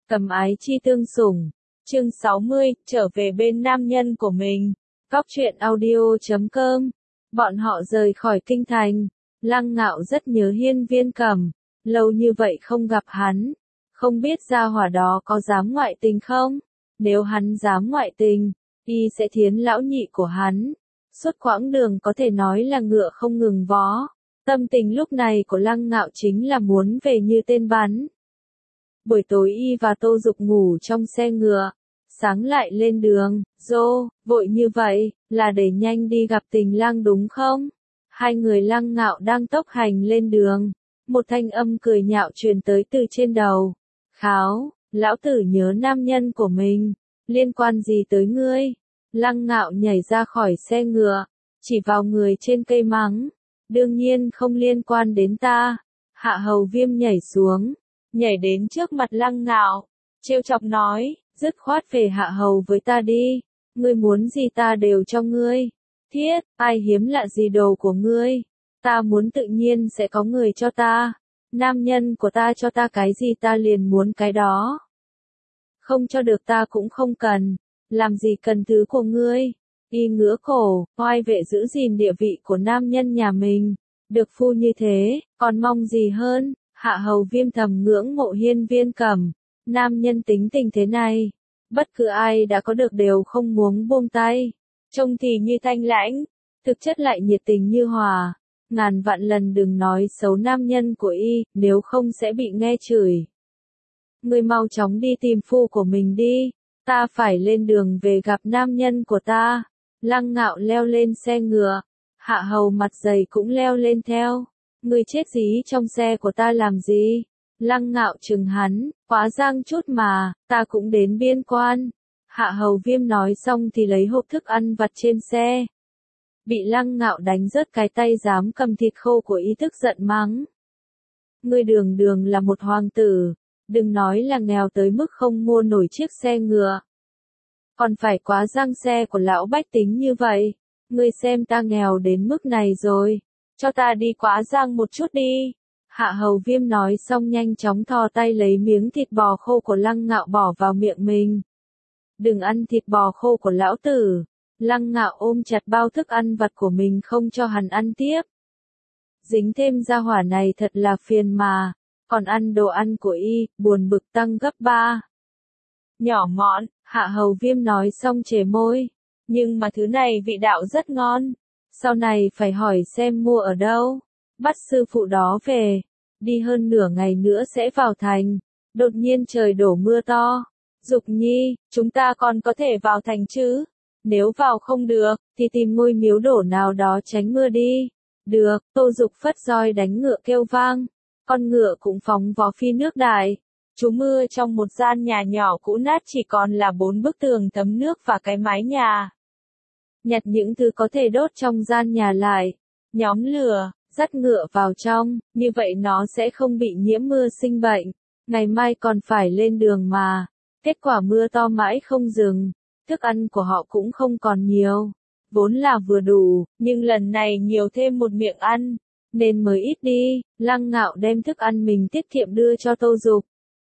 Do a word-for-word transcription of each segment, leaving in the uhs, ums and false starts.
Cầm ái chi tương sủng. Chương sáu mươi, trở về bên nam nhân của mình. Góc truyện audio chấm com. Bọn họ rời khỏi kinh thành. Lăng Ngạo rất nhớ Hiên Viên Cẩm. Lâu như vậy không gặp hắn. Không biết gia hỏa đó có dám ngoại tình không? Nếu hắn dám ngoại tình, y sẽ thiến lão nhị của hắn. Suốt quãng đường có thể nói là ngựa không ngừng vó. Tâm tình lúc này của Lăng Ngạo chính là muốn về như tên bắn. Buổi tối y và Tô Dục ngủ trong xe ngựa, sáng lại lên đường. Dô, vội như vậy, là để nhanh đi gặp Tình Lang đúng không? Hai người Lăng Ngạo đang tốc hành lên đường. Một thanh âm cười nhạo truyền tới từ trên đầu. Kháo, lão tử nhớ nam nhân của mình, liên quan gì tới ngươi? Lăng Ngạo nhảy ra khỏi xe ngựa, chỉ vào người trên cây mắng. Đương nhiên không liên quan đến ta. Hạ Hầu Viêm nhảy xuống, nhảy đến trước mặt Lăng Ngạo, trêu chọc nói, dứt khoát về hạ hầu với ta đi, ngươi muốn gì ta đều cho ngươi. Thiết, ai hiếm lạ gì đồ của ngươi, ta muốn tự nhiên sẽ có người cho ta. Nam nhân của ta cho ta cái gì ta liền muốn cái đó. Không cho được ta cũng không cần, làm gì cần thứ của ngươi. Y ngửa cổ, oai vệ giữ gìn địa vị của nam nhân nhà mình, được phu như thế, còn mong gì hơn. Hạ Hầu Viêm thầm ngưỡng mộ Hiên Viên Cẩm, nam nhân tính tình thế này, bất cứ ai đã có được đều không muốn buông tay. Trông thì như thanh lãnh, thực chất lại nhiệt tình như hòa. Ngàn vạn lần đừng nói xấu nam nhân của y, nếu không sẽ bị nghe chửi. Ngươi mau chóng đi tìm phu của mình đi, ta phải lên đường về gặp nam nhân của ta. Lăng Ngạo leo lên xe ngựa, Hạ Hầu mặt dày cũng leo lên theo. Ngươi chết dí trong xe của ta làm gì? Lăng Ngạo chừng hắn, quá giang chút mà, ta cũng đến biên quan. Hạ Hầu Viêm nói xong thì lấy hộp thức ăn vặt trên xe. Bị Lăng Ngạo đánh rớt cái tay dám cầm thịt khô của y, tức giận mắng. Ngươi đường đường là một hoàng tử, đừng nói là nghèo tới mức không mua nổi chiếc xe ngựa, còn phải quá giang xe của lão bách tính như vậy. Ngươi xem ta nghèo đến mức này rồi, cho ta đi quá giang một chút đi. Hạ Hầu Viêm nói xong nhanh chóng thò tay lấy miếng thịt bò khô của Lăng Ngạo bỏ vào miệng mình. Đừng ăn thịt bò khô của lão tử. Lăng Ngạo ôm chặt bao thức ăn vặt của mình không cho hắn ăn tiếp. Dính thêm gia hỏa này thật là phiền mà, còn ăn đồ ăn của y, buồn bực tăng gấp ba. Nhỏ mọn, Hạ Hầu Viêm nói xong chề môi. Nhưng mà thứ này vị đạo rất ngon. Sau này phải hỏi xem mua ở đâu. Bắt sư phụ đó về. Đi hơn nửa ngày nữa sẽ vào thành. Đột nhiên trời đổ mưa to. Dục Nhi, chúng ta còn có thể vào thành chứ? Nếu vào không được, thì tìm ngôi miếu đổ nào đó tránh mưa đi. Được, Tô Dục phất roi đánh ngựa kêu vang. Con ngựa cũng phóng vó phi nước đại. Trú mưa trong một gian nhà nhỏ cũ nát, chỉ còn là bốn bức tường thấm nước và cái mái nhà. Nhặt những thứ có thể đốt trong gian nhà lại, nhóm lửa, dắt ngựa vào trong, như vậy nó sẽ không bị nhiễm mưa sinh bệnh. Ngày mai còn phải lên đường mà. Kết quả mưa to mãi không dừng, thức ăn của họ cũng không còn nhiều. Vốn là vừa đủ, nhưng lần này nhiều thêm một miệng ăn, nên mới ít đi. Lăng Ngạo đem thức ăn mình tiết kiệm đưa cho Tô Dục.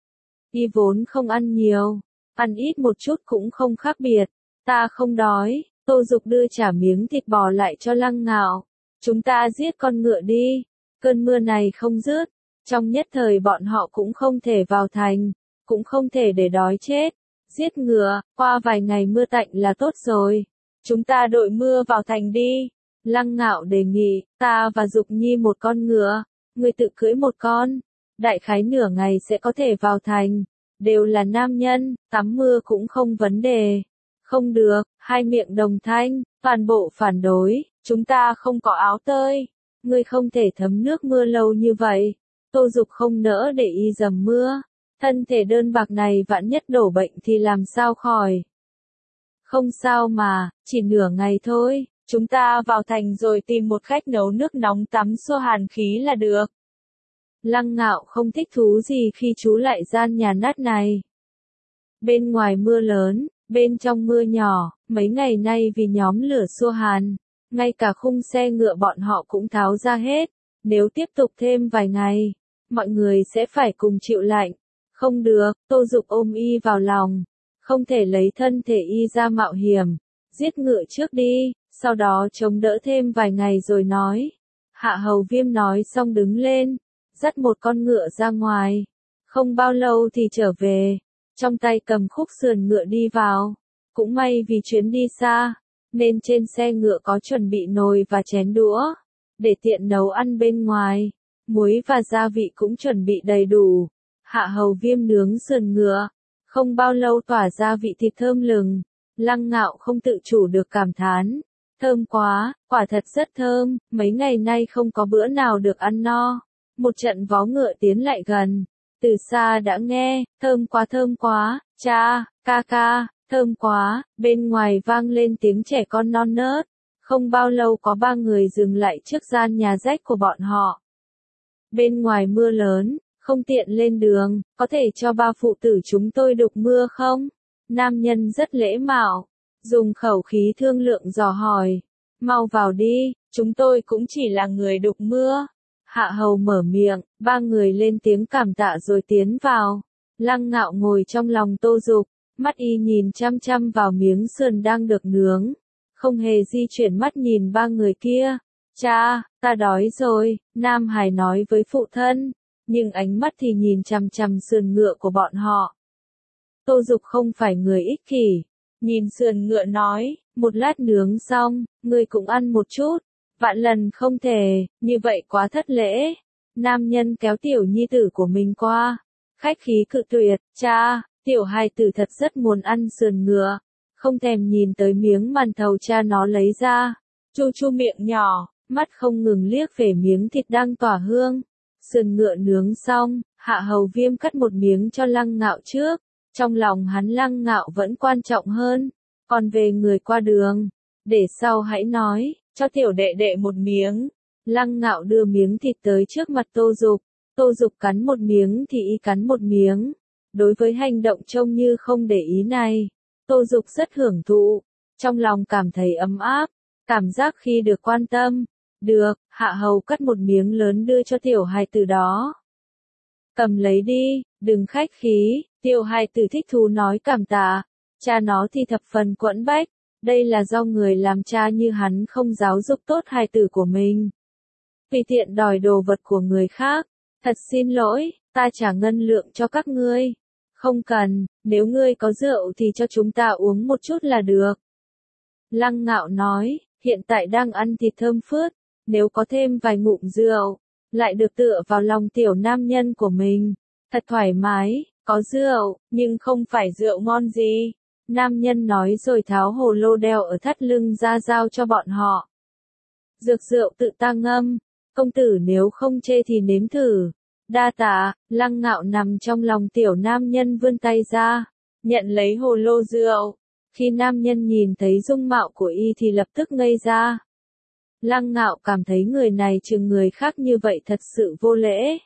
Y vốn không ăn nhiều, ăn ít một chút cũng không khác biệt. Ta không đói. Tô Dục đưa trả miếng thịt bò lại cho Lăng Ngạo. Chúng ta giết con ngựa đi. Cơn mưa này không dứt. Trong nhất thời bọn họ cũng không thể vào thành, cũng không thể để đói chết. Giết ngựa, qua vài ngày mưa tạnh là tốt rồi. Chúng ta đội mưa vào thành đi. Lăng Ngạo đề nghị, ta và Dục Nhi một con ngựa, người tự cưỡi một con. Đại khái nửa ngày sẽ có thể vào thành. Đều là nam nhân, tắm mưa cũng không vấn đề. Không được, hai miệng đồng thanh, toàn bộ phản đối, chúng ta không có áo tơi. Ngươi không thể thấm nước mưa lâu như vậy. Tô Dục không nỡ để y dầm mưa. Thân thể đơn bạc này vạn nhất đổ bệnh thì làm sao khỏi. Không sao mà, chỉ nửa ngày thôi. Chúng ta vào thành rồi tìm một khách nấu nước nóng tắm xua hàn khí là được. Lăng Ngạo không thích thú gì khi trú lại gian nhà nát này. Bên ngoài mưa lớn, bên trong mưa nhỏ, mấy ngày nay vì nhóm lửa xua hàn, ngay cả khung xe ngựa bọn họ cũng tháo ra hết. Nếu tiếp tục thêm vài ngày, mọi người sẽ phải cùng chịu lạnh. Không được, Tô Dục ôm y vào lòng. Không thể lấy thân thể y ra mạo hiểm. Giết ngựa trước đi, sau đó chống đỡ thêm vài ngày rồi nói. Hạ Hầu Viêm nói xong đứng lên, dắt một con ngựa ra ngoài. Không bao lâu thì trở về, trong tay cầm khúc sườn ngựa đi vào. Cũng may vì chuyến đi xa, nên trên xe ngựa có chuẩn bị nồi và chén đũa, để tiện nấu ăn bên ngoài. Muối và gia vị cũng chuẩn bị đầy đủ. Hạ Hầu Viêm nướng sườn ngựa, không bao lâu tỏa ra vị thịt thơm lừng. Lăng Ngạo không tự chủ được cảm thán. Thơm quá, quả thật rất thơm, mấy ngày nay không có bữa nào được ăn no. Một trận vó ngựa tiến lại gần, từ xa đã nghe, thơm quá thơm quá, cha, ca ca, thơm quá, bên ngoài vang lên tiếng trẻ con non nớt. Không bao lâu có ba người dừng lại trước gian nhà rách của bọn họ. Bên ngoài mưa lớn, không tiện lên đường, có thể cho ba phụ tử chúng tôi đục mưa không? Nam nhân rất lễ mạo, dùng khẩu khí thương lượng dò hỏi. Mau vào đi, chúng tôi cũng chỉ là người đục mưa. Hạ Hầu mở miệng, ba người lên tiếng cảm tạ rồi tiến vào. Lăng Ngạo ngồi trong lòng Tô Dục, mắt y nhìn chăm chăm vào miếng sườn đang được nướng. Không hề di chuyển mắt nhìn ba người kia. Cha, ta đói rồi, Nam Hải nói với phụ thân, nhưng ánh mắt thì nhìn chằm chằm sườn ngựa của bọn họ. Tô Dục không phải người ích kỷ, nhìn sườn ngựa nói, một lát nướng xong, ngươi cũng ăn một chút, vạn lần không thể, như vậy quá thất lễ. Nam nhân kéo tiểu nhi tử của mình qua, khách khí cự tuyệt, cha, tiểu hài tử thật rất muốn ăn sườn ngựa, không thèm nhìn tới miếng màn thầu cha nó lấy ra, chu chu miệng nhỏ, mắt không ngừng liếc về miếng thịt đang tỏa hương. Sườn ngựa nướng xong, Hạ Hầu Viêm cắt một miếng cho Lăng Ngạo trước, trong lòng hắn Lăng Ngạo vẫn quan trọng hơn, còn về người qua đường, để sau hãy nói, cho tiểu đệ đệ một miếng. Lăng Ngạo đưa miếng thịt tới trước mặt Tô Dục, Tô Dục cắn một miếng thì y cắn một miếng. Đối với hành động trông như không để ý này, Tô Dục rất hưởng thụ, trong lòng cảm thấy ấm áp, cảm giác khi được quan tâm. Được, Hạ Hầu cắt một miếng lớn đưa cho tiểu hài tử đó. Cầm lấy đi, đừng khách khí, tiểu hài tử thích thú nói cảm tạ. Cha nó thì thập phần quẫn bách, đây là do người làm cha như hắn không giáo dục tốt hài tử của mình. Vì tiện đòi đồ vật của người khác, thật xin lỗi, ta trả ngân lượng cho các ngươi. Không cần, nếu ngươi có rượu thì cho chúng ta uống một chút là được. Lăng Ngạo nói, hiện tại đang ăn thịt thơm phức, nếu có thêm vài ngụm rượu, lại được tựa vào lòng tiểu nam nhân của mình, thật thoải mái, có rượu, nhưng không phải rượu ngon gì. Nam nhân nói rồi tháo hồ lô đeo ở thắt lưng ra giao cho bọn họ. Dược rượu tự ta ngâm, công tử nếu không chê thì nếm thử. Đa tạ, Lăng Ngạo nằm trong lòng tiểu nam nhân vươn tay ra, nhận lấy hồ lô rượu. Khi nam nhân nhìn thấy dung mạo của y thì lập tức ngây ra. Lăng Ngạo cảm thấy người này chừng người khác như vậy thật sự vô lễ.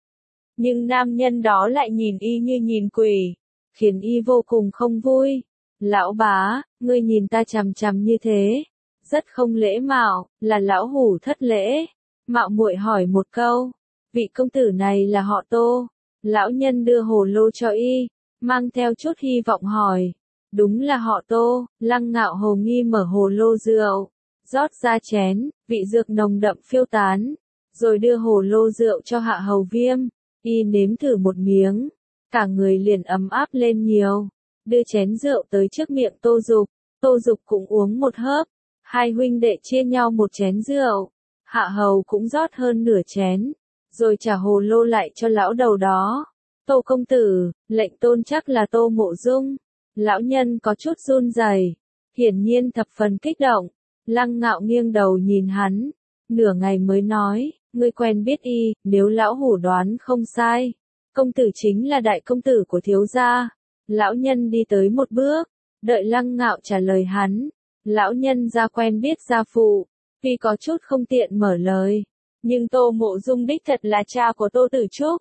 Nhưng nam nhân đó lại nhìn y như nhìn quỷ, khiến y vô cùng không vui. Lão bá, ngươi nhìn ta chằm chằm như thế, rất không lễ mạo, là lão hủ thất lễ. Mạo muội hỏi một câu, vị công tử này là họ Tô? Lão nhân đưa hồ lô cho y, mang theo chút hy vọng hỏi. Đúng là họ Tô. Lăng Ngạo hồ nghi mở hồ lô rượu, rót ra chén, vị dược nồng đậm phiêu tán, rồi đưa hồ lô rượu cho Hạ Hầu Viêm. Y nếm thử một miếng, cả người liền ấm áp lên nhiều, đưa chén rượu tới trước miệng Tô Dục. Tô Dục cũng uống một hớp, hai huynh đệ chia nhau một chén rượu. Hạ Hầu cũng rót hơn nửa chén, rồi trả hồ lô lại cho lão đầu đó. Tô công tử, lệnh tôn chắc là Tô Mộ Dung. Lão nhân có chút run rẩy, hiển nhiên thập phần kích động. Lăng Ngạo nghiêng đầu nhìn hắn, nửa ngày mới nói, ngươi quen biết y, nếu lão hủ đoán không sai, công tử chính là đại công tử của thiếu gia. Lão nhân đi tới một bước, đợi Lăng Ngạo trả lời hắn. Lão nhân ra quen biết gia phụ, vì có chút không tiện mở lời, nhưng Tô Mộ Dung đích thật là cha của Tô Tử Trúc.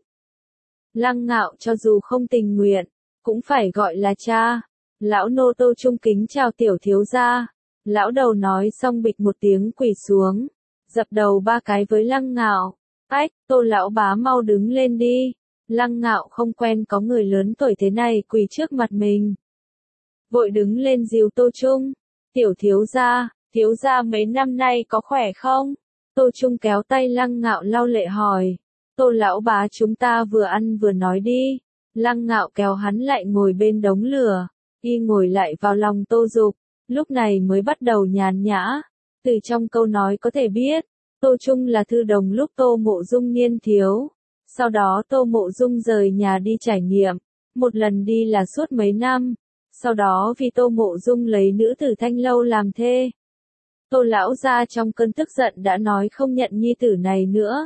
Lăng Ngạo cho dù không tình nguyện, cũng phải gọi là cha. Lão nô Tô trung kính chào tiểu thiếu gia. Lão đầu nói xong bịch một tiếng quỳ xuống, dập đầu ba cái với Lăng Ngạo. Ách, Tô lão bá mau đứng lên đi. Lăng Ngạo không quen có người lớn tuổi thế này quỳ trước mặt mình. Vội đứng lên dìu Tô Trung. Tiểu thiếu gia, thiếu gia mấy năm nay có khỏe không? Tô Trung kéo tay Lăng Ngạo lau lệ hỏi. Tô lão bá chúng ta vừa ăn vừa nói đi. Lăng Ngạo kéo hắn lại ngồi bên đống lửa. Y ngồi lại vào lòng Tô Dục. Lúc này mới bắt đầu nhàn nhã. Từ trong câu nói có thể biết, Tô Trung là thư đồng lúc Tô Mộ Dung niên thiếu. Sau đó Tô Mộ Dung rời nhà đi trải nghiệm. Một lần đi là suốt mấy năm. Sau đó vì Tô Mộ Dung lấy nữ tử Thanh Lâu làm thê. Tô lão gia trong cơn tức giận đã nói không nhận nhi tử này nữa.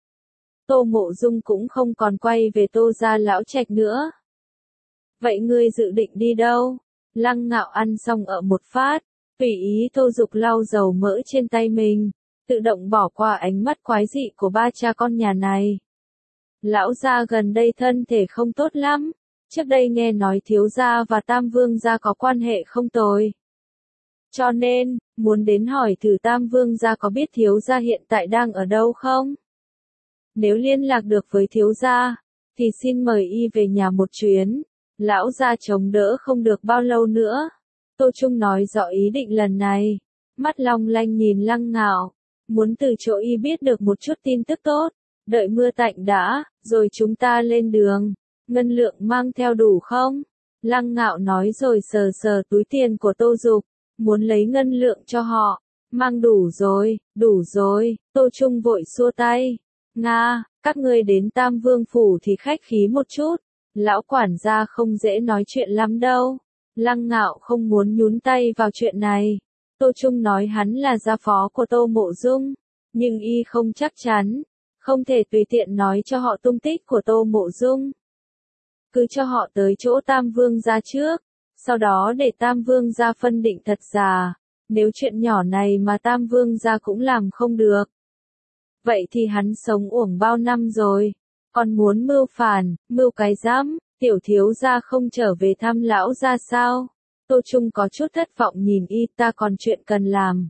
Tô Mộ Dung cũng không còn quay về Tô gia lão trạch nữa. Vậy ngươi dự định đi đâu? Lăng Ngạo ăn xong ở một phát, tùy ý Tô Dục lau dầu mỡ trên tay mình, tự động bỏ qua ánh mắt quái dị của ba cha con nhà này. Lão gia gần đây thân thể không tốt lắm, trước đây nghe nói thiếu gia và Tam Vương gia có quan hệ không tồi. Cho nên, muốn đến hỏi thử Tam Vương gia có biết thiếu gia hiện tại đang ở đâu không? Nếu liên lạc được với thiếu gia, thì xin mời y về nhà một chuyến. Lão gia chống đỡ không được bao lâu nữa. Tô Trung nói rõ ý định lần này. Mắt long lanh nhìn Lăng Ngạo. Muốn từ chỗ y biết được một chút tin tức tốt. Đợi mưa tạnh đã, rồi chúng ta lên đường. Ngân lượng mang theo đủ không? Lăng Ngạo nói rồi sờ sờ túi tiền của Tô Dục. Muốn lấy ngân lượng cho họ. Mang đủ rồi, đủ rồi. Tô Trung vội xua tay. Nga, các ngươi đến Tam Vương Phủ thì khách khí một chút. Lão quản gia không dễ nói chuyện lắm đâu. Lăng Ngạo không muốn nhúng tay vào chuyện này. Tô Trung nói hắn là gia phó của Tô Mộ Dung. Nhưng y không chắc chắn. Không thể tùy tiện nói cho họ tung tích của Tô Mộ Dung. Cứ cho họ tới chỗ Tam Vương gia trước. Sau đó để Tam Vương gia phân định thật giả. Nếu chuyện nhỏ này mà Tam Vương gia cũng làm không được. Vậy thì hắn sống uổng bao năm rồi. Còn muốn mưu phản, mưu cái dám, tiểu thiếu gia không trở về thăm lão gia sao? Tô Trung có chút thất vọng nhìn y, ta còn chuyện cần làm.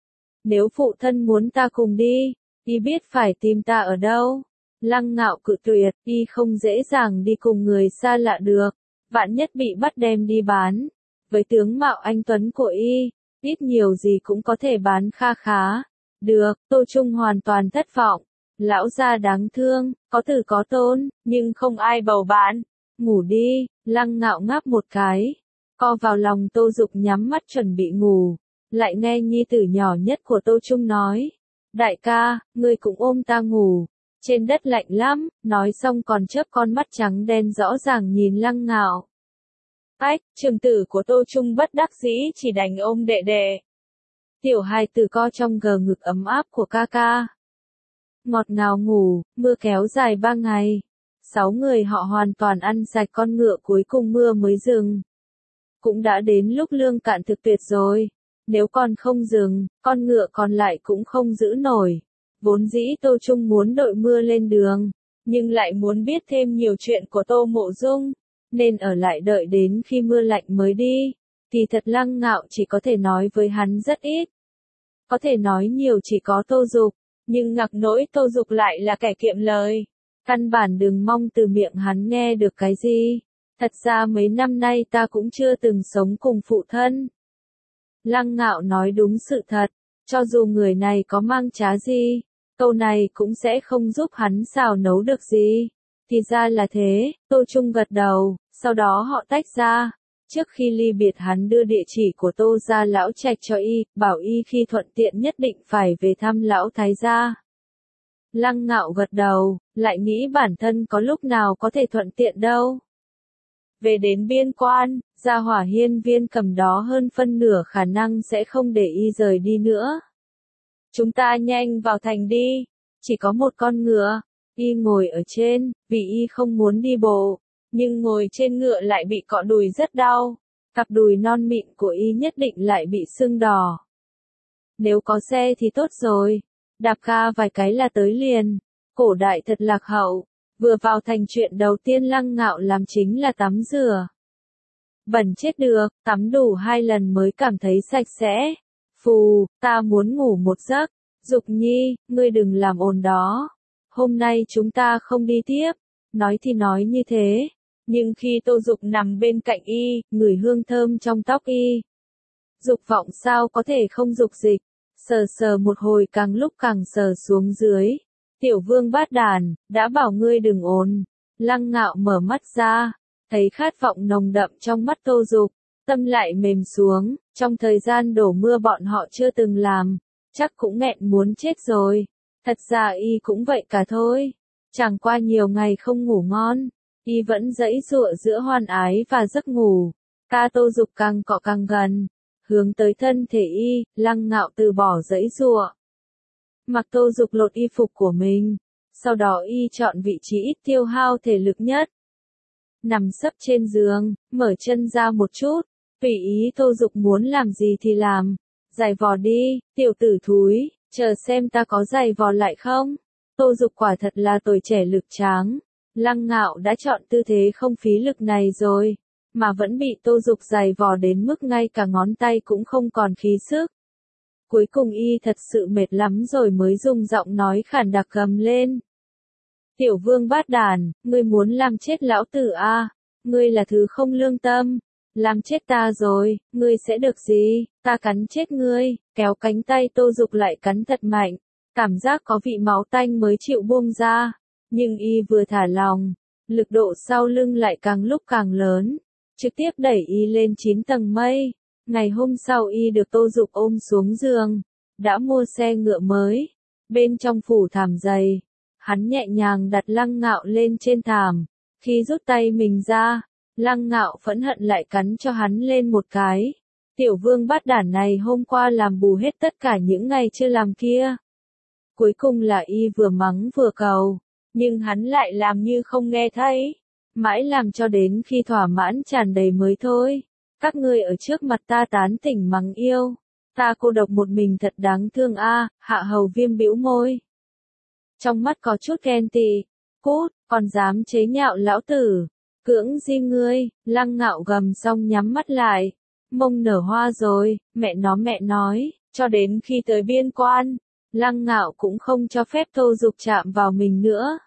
Nếu phụ thân muốn ta cùng đi, y biết phải tìm ta ở đâu. Lăng Ngạo cự tuyệt, y không dễ dàng đi cùng người xa lạ được, vạn nhất bị bắt đem đi bán. Với tướng mạo anh tuấn của y, ít nhiều gì cũng có thể bán kha khá. Được, Tô Trung hoàn toàn thất vọng. Lão gia đáng thương, có tử có tôn, nhưng không ai bầu bạn. Ngủ đi, Lăng Ngạo ngáp một cái. Co vào lòng Tô Dục nhắm mắt chuẩn bị ngủ. Lại nghe nhi tử nhỏ nhất của Tô Trung nói. Đại ca, ngươi cũng ôm ta ngủ. Trên đất lạnh lắm, nói xong còn chớp con mắt trắng đen rõ ràng nhìn Lăng Ngạo. Ách, trường tử của Tô Trung bất đắc dĩ chỉ đành ôm đệ đệ. Tiểu hài tử co trong gờ ngực ấm áp của ca ca. Ngọt ngào ngủ, mưa kéo dài ba ngày. Sáu người họ hoàn toàn ăn sạch con ngựa cuối cùng mưa mới dừng. Cũng đã đến lúc lương cạn thực tuyệt rồi. Nếu còn không dừng, con ngựa còn lại cũng không giữ nổi. Vốn dĩ Tô Trung muốn đội mưa lên đường, nhưng lại muốn biết thêm nhiều chuyện của Tô Mộ Dung, nên ở lại đợi đến khi mưa lạnh mới đi. Thì thật Lăng Ngạo chỉ có thể nói với hắn rất ít. Có thể nói nhiều chỉ có Tô Dục, nhưng ngặc nỗi Tô Dục lại là kẻ kiệm lời. Căn bản đừng mong từ miệng hắn nghe được cái gì. Thật ra mấy năm nay ta cũng chưa từng sống cùng phụ thân. Lăng Ngạo nói đúng sự thật, cho dù người này có mang trá gì, câu này cũng sẽ không giúp hắn xào nấu được gì. Thì ra là thế, Tô Trung gật đầu, sau đó họ tách ra. Trước khi ly biệt hắn đưa địa chỉ của Tô gia lão trạch cho y, bảo y khi thuận tiện nhất định phải về thăm lão thái gia. Lăng Ngạo gật đầu, lại nghĩ bản thân có lúc nào có thể thuận tiện đâu. Về đến biên quan, Gia Hỏa hiên viên cầm đó hơn phân nửa khả năng sẽ không để y rời đi nữa. Chúng ta nhanh vào thành đi, chỉ có một con ngựa, y ngồi ở trên, vì y không muốn đi bộ, nhưng ngồi trên ngựa lại bị cọ đùi rất đau, cặp đùi non mịn của y nhất định lại bị sưng đỏ. Nếu có xe thì tốt rồi, đạp ga vài cái là tới liền, cổ đại thật lạc hậu. Vừa vào thành chuyện đầu tiên Lăng Ngạo làm chính là tắm rửa. Bẩn chết được, tắm đủ hai lần mới cảm thấy sạch sẽ. Phù, ta muốn ngủ một giấc. Dục Nhi, ngươi đừng làm ồn đó. Hôm nay chúng ta không đi tiếp. Nói thì nói như thế, nhưng khi Tô Dục nằm bên cạnh y, ngửi hương thơm trong tóc y, dục vọng sao có thể không dục dịch, sờ sờ một hồi càng lúc càng sờ xuống dưới. Tiểu Vương Bát Đàn, đã bảo ngươi đừng ồn. Lăng Ngạo mở mắt ra, thấy khát vọng nồng đậm trong mắt Tô Dục, tâm lại mềm xuống, trong thời gian đổ mưa bọn họ chưa từng làm, chắc cũng nghẹn muốn chết rồi. Thật ra y cũng vậy cả thôi, chẳng qua nhiều ngày không ngủ ngon, y vẫn giãy giụa giữa hoan ái và giấc ngủ. Ca Tô Dục càng cọ càng gần, hướng tới thân thể y, Lăng Ngạo từ bỏ giãy giụa. Mặc Tô Dục lột y phục của mình, sau đó y chọn vị trí ít tiêu hao thể lực nhất. Nằm sấp trên giường, mở chân ra một chút, tùy ý Tô Dục muốn làm gì thì làm. Giày vò đi, tiểu tử thúi, chờ xem ta có giày vò lại không. Tô Dục quả thật là tuổi trẻ lực tráng. Lăng Ngạo đã chọn tư thế không phí lực này rồi, mà vẫn bị Tô Dục giày vò đến mức ngay cả ngón tay cũng không còn khí sức. Cuối cùng y thật sự mệt lắm rồi mới dùng giọng nói khản đặc gầm lên. Tiểu Vương Bát Đàn, ngươi muốn làm chết lão tử à? Ngươi là thứ không lương tâm. Làm chết ta rồi, ngươi sẽ được gì? Ta cắn chết ngươi. Kéo cánh tay Tô Dục lại cắn thật mạnh. Cảm giác có vị máu tanh mới chịu buông ra. Nhưng y vừa thả lòng, lực độ sau lưng lại càng lúc càng lớn. Trực tiếp đẩy y lên chín tầng mây. Ngày hôm sau y được Tô Dục ôm xuống giường. Đã mua xe ngựa mới. Bên trong phủ thảm dày. Hắn nhẹ nhàng đặt Lăng Ngạo lên trên thảm. Khi rút tay mình ra, Lăng Ngạo phẫn hận lại cắn cho hắn lên một cái. Tiểu Vương Bát Đản này hôm qua làm bù hết tất cả những ngày chưa làm kia. Cuối cùng là y vừa mắng vừa cầu, nhưng hắn lại làm như không nghe thấy. Mãi làm cho đến khi thỏa mãn tràn đầy mới thôi. Các ngươi ở trước mặt ta tán tỉnh mắng yêu. Ta cô độc một mình thật đáng thương a. Hạ Hầu Viêm bĩu môi. Trong mắt có chút ghen tị. Cút, còn dám chế nhạo lão tử. Cưỡng di ngươi, Lăng Ngạo gầm xong nhắm mắt lại. Mông nở hoa rồi, mẹ nó mẹ nói, cho đến khi tới biên quan, Lăng Ngạo cũng không cho phép Tô Dục chạm vào mình nữa.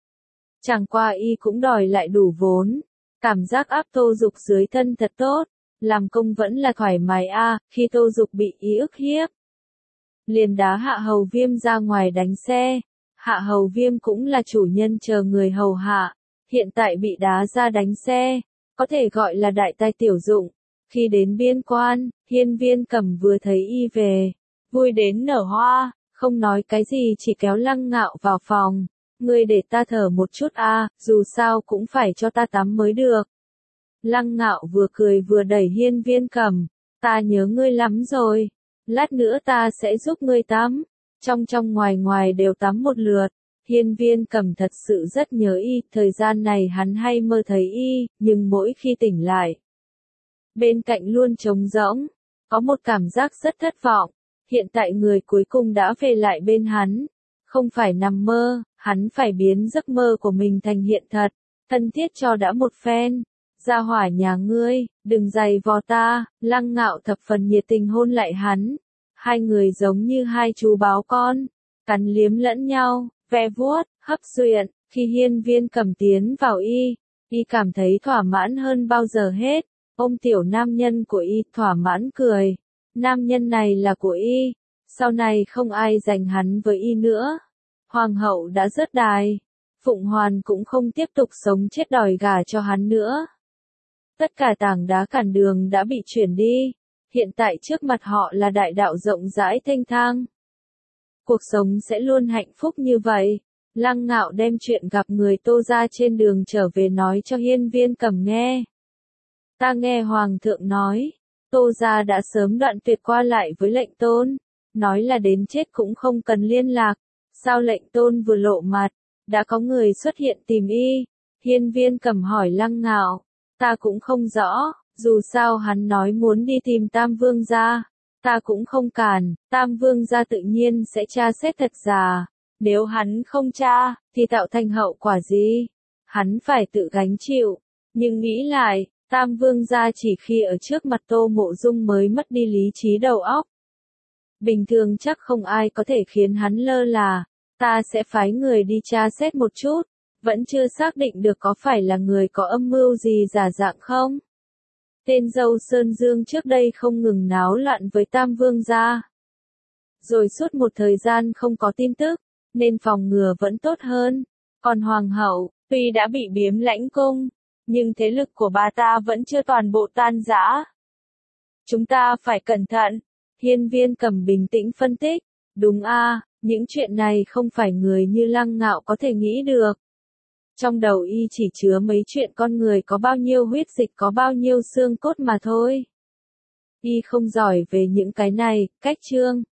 Chẳng qua y cũng đòi lại đủ vốn, cảm giác áp Tô Dục dưới thân thật tốt, làm công vẫn là thoải mái a. À, khi Tô Dục bị y ức hiếp, liền đá Hạ Hầu Viêm ra ngoài đánh xe. Hạ Hầu Viêm cũng là chủ nhân chờ người hầu hạ, hiện tại bị đá ra đánh xe, có thể gọi là đại tai tiểu dụng. Khi đến biên quan, Hiên Viên Cẩm vừa thấy y về, vui đến nở hoa, không nói cái gì chỉ kéo Lăng Ngạo vào phòng. Ngươi để ta thở một chút a, à, dù sao cũng phải cho ta tắm mới được. Lăng Ngạo vừa cười vừa đẩy Hiên Viên Cẩm, ta nhớ ngươi lắm rồi, lát nữa ta sẽ giúp ngươi tắm. Trong trong ngoài ngoài đều tắm một lượt. Hiên Viên Cẩm thật sự rất nhớ y, thời gian này hắn hay mơ thấy y, nhưng mỗi khi tỉnh lại, bên cạnh luôn trống rỗng, có một cảm giác rất thất vọng. Hiện tại người cuối cùng đã về lại bên hắn, không phải nằm mơ, hắn phải biến giấc mơ của mình thành hiện thật, thân thiết cho đã một phen. Gia hỏa nhà ngươi, đừng giày vò ta. Lăng Ngạo thập phần nhiệt tình hôn lại hắn. Hai người giống như hai chú báo con, cắn liếm lẫn nhau, ve vuốt, hấp duyện. Khi Hiên Viên Cẩm tiến vào y, y cảm thấy thỏa mãn hơn bao giờ hết. Ôm tiểu nam nhân của y, thỏa mãn cười. Nam nhân này là của y, sau này không ai giành hắn với y nữa. Hoàng hậu đã rớt đài, Phụng Hoàn cũng không tiếp tục sống chết đòi gả cho hắn nữa. Tất cả tảng đá cản đường đã bị chuyển đi. Hiện tại trước mặt họ là đại đạo rộng rãi thênh thang. Cuộc sống sẽ luôn hạnh phúc như vậy. Lăng Ngạo đem chuyện gặp người Tô gia trên đường trở về nói cho Hiên Viên Cẩm nghe. Ta nghe Hoàng thượng nói, Tô gia đã sớm đoạn tuyệt qua lại với lệnh tôn, nói là đến chết cũng không cần liên lạc. Sao lệnh tôn vừa lộ mặt, đã có người xuất hiện tìm y? Hiên Viên Cẩm hỏi Lăng Ngạo, ta cũng không rõ. Dù sao hắn nói muốn đi tìm Tam Vương gia, ta cũng không cản, Tam Vương gia tự nhiên sẽ tra xét thật giả. Nếu hắn không tra, thì tạo thành hậu quả gì? Hắn phải tự gánh chịu. Nhưng nghĩ lại, Tam Vương gia chỉ khi ở trước mặt Tô Mộ Dung mới mất đi lý trí đầu óc. Bình thường chắc không ai có thể khiến hắn lơ là. Ta sẽ phái người đi tra xét một chút. vẫn chưa xác định được có phải là người có âm mưu gì giả dạng không. Tên dâu Sơn Dương trước đây không ngừng náo loạn với Tam Vương gia. Rồi suốt một thời gian không có tin tức, nên phòng ngừa vẫn tốt hơn. Còn Hoàng hậu, tuy đã bị biếm lãnh cung, nhưng thế lực của bà ta vẫn chưa toàn bộ tan rã. Chúng ta phải cẩn thận. Hiên Viên Cầm bình tĩnh phân tích. Đúng a, những chuyện này không phải người như Lăng Ngạo có thể nghĩ được. Trong đầu y chỉ chứa mấy chuyện con người có bao nhiêu huyết dịch có bao nhiêu xương cốt mà thôi. Y không giỏi về những cái này, cách chương.